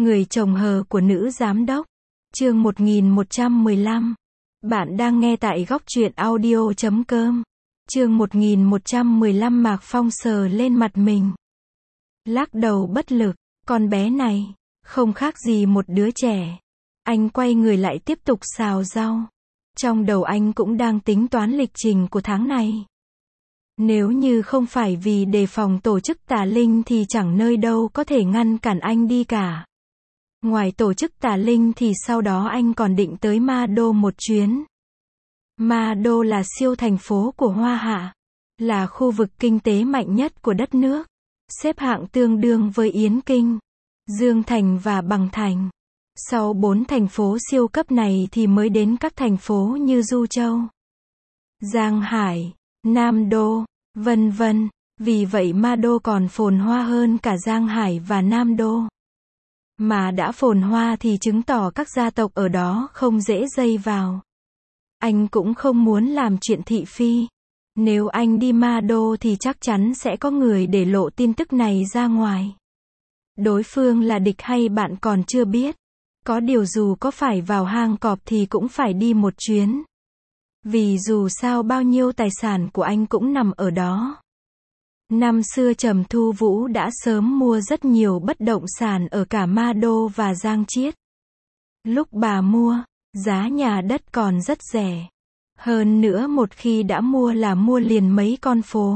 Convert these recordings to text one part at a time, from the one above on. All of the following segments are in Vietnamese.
Người chồng hờ của nữ giám đốc. Chương 1115. Bạn đang nghe tại góc truyện audio.com. Chương 1115. Mạc Phong sờ lên mặt mình, lắc đầu bất lực. Con bé này không khác gì một đứa trẻ. Anh quay người lại tiếp tục xào rau. Trong đầu anh cũng đang tính toán lịch trình của tháng này. Nếu như không phải vì đề phòng tổ chức tà linh thì chẳng nơi đâu có thể ngăn cản anh đi cả. Ngoài tổ chức tà linh thì sau đó anh còn định tới Ma Đô một chuyến. Ma Đô là siêu thành phố của Hoa Hạ, là khu vực kinh tế mạnh nhất của đất nước, xếp hạng tương đương với Yến Kinh, Dương Thành và Bằng Thành. Sau 4 thành phố siêu cấp này thì mới đến các thành phố như Du Châu, Giang Hải, Nam Đô, vân vân. Vì vậy Ma Đô còn phồn hoa hơn cả Giang Hải và Nam Đô. Mà đã phồn hoa thì chứng tỏ các gia tộc ở đó không dễ dây vào. Anh cũng không muốn làm chuyện thị phi. Nếu anh đi Ma Đô thì chắc chắn sẽ có người để lộ tin tức này ra ngoài. Đối phương là địch hay bạn còn chưa biết. Có điều dù có phải vào hang cọp thì cũng phải đi một chuyến. Vì dù sao bao nhiêu tài sản của anh cũng nằm ở đó. Năm xưa Trầm Thu Vũ đã sớm mua rất nhiều bất động sản ở cả Ma Đô và Giang Chiết. Lúc bà mua, giá nhà đất còn rất rẻ. Hơn nữa một khi đã mua là mua liền mấy con phố.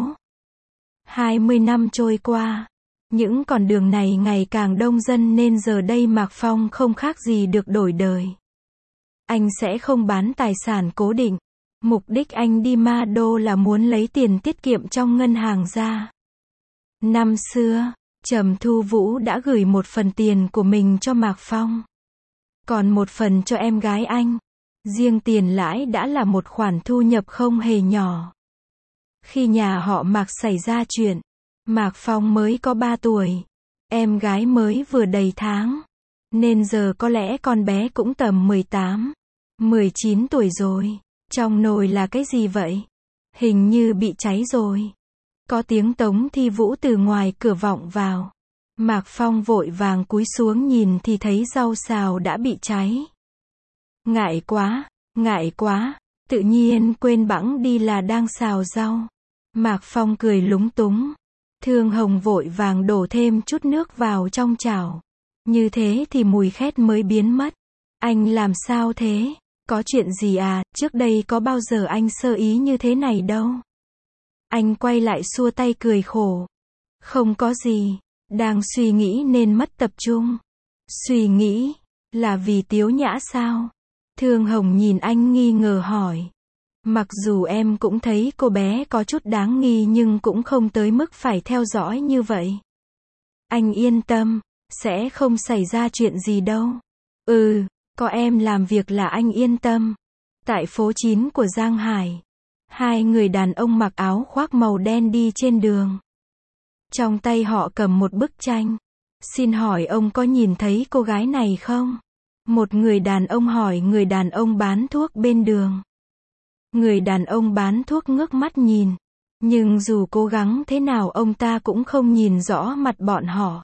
20 năm trôi qua, những con đường này ngày càng đông dân nên giờ đây Mạc Phong không khác gì được đổi đời. Anh sẽ không bán tài sản cố định. Mục đích anh đi Ma Đô là muốn lấy tiền tiết kiệm trong ngân hàng ra. Năm xưa, Trầm Thu Vũ đã gửi một phần tiền của mình cho Mạc Phong, còn một phần cho em gái anh. Riêng tiền lãi đã là một khoản thu nhập không hề nhỏ. Khi nhà họ Mạc xảy ra chuyện, Mạc Phong mới có 3 tuổi, em gái mới vừa đầy tháng, nên giờ có lẽ con bé cũng tầm 18, 19 tuổi rồi. Trong nồi là cái gì vậy? Hình như bị cháy rồi. Có tiếng Tống Thi Vũ từ ngoài cửa vọng vào. Mạc Phong vội vàng cúi xuống nhìn thì thấy rau xào đã bị cháy. Ngại quá, tự nhiên quên bẵng đi là đang xào rau. Mạc Phong cười lúng túng. Thương Hồng vội vàng đổ thêm chút nước vào trong chảo. Như thế thì mùi khét mới biến mất. Anh làm sao thế? Có chuyện gì à, trước đây có bao giờ anh sơ ý như thế này đâu. Anh quay lại xua tay cười khổ. Không có gì, đang suy nghĩ nên mất tập trung. Suy nghĩ, là vì Tiếu Nhã sao? Thương Hồng nhìn anh nghi ngờ hỏi. Mặc dù em cũng thấy cô bé có chút đáng nghi nhưng cũng không tới mức phải theo dõi như vậy. Anh yên tâm, sẽ không xảy ra chuyện gì đâu. Có em làm việc là anh yên tâm. Tại phố 9 của Giang Hải, 2 người đàn ông mặc áo khoác màu đen đi trên đường. Trong tay họ cầm một bức tranh. Xin hỏi ông có nhìn thấy cô gái này không? Một người đàn ông hỏi người đàn ông bán thuốc bên đường. Người đàn ông bán thuốc ngước mắt nhìn. Nhưng dù cố gắng thế nào ông ta cũng không nhìn rõ mặt bọn họ.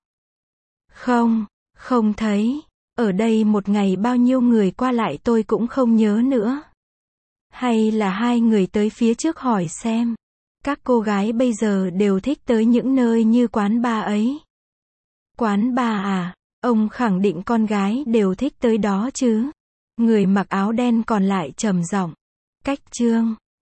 Không thấy. Ở đây một ngày bao nhiêu người qua lại tôi cũng không nhớ nữa. Hay là 2 người tới phía trước hỏi xem. Các cô gái bây giờ đều thích tới những nơi như quán bar ấy. Quán bar à? Ông khẳng định con gái đều thích tới đó chứ? Người mặc áo đen còn lại trầm giọng. Cách Trương,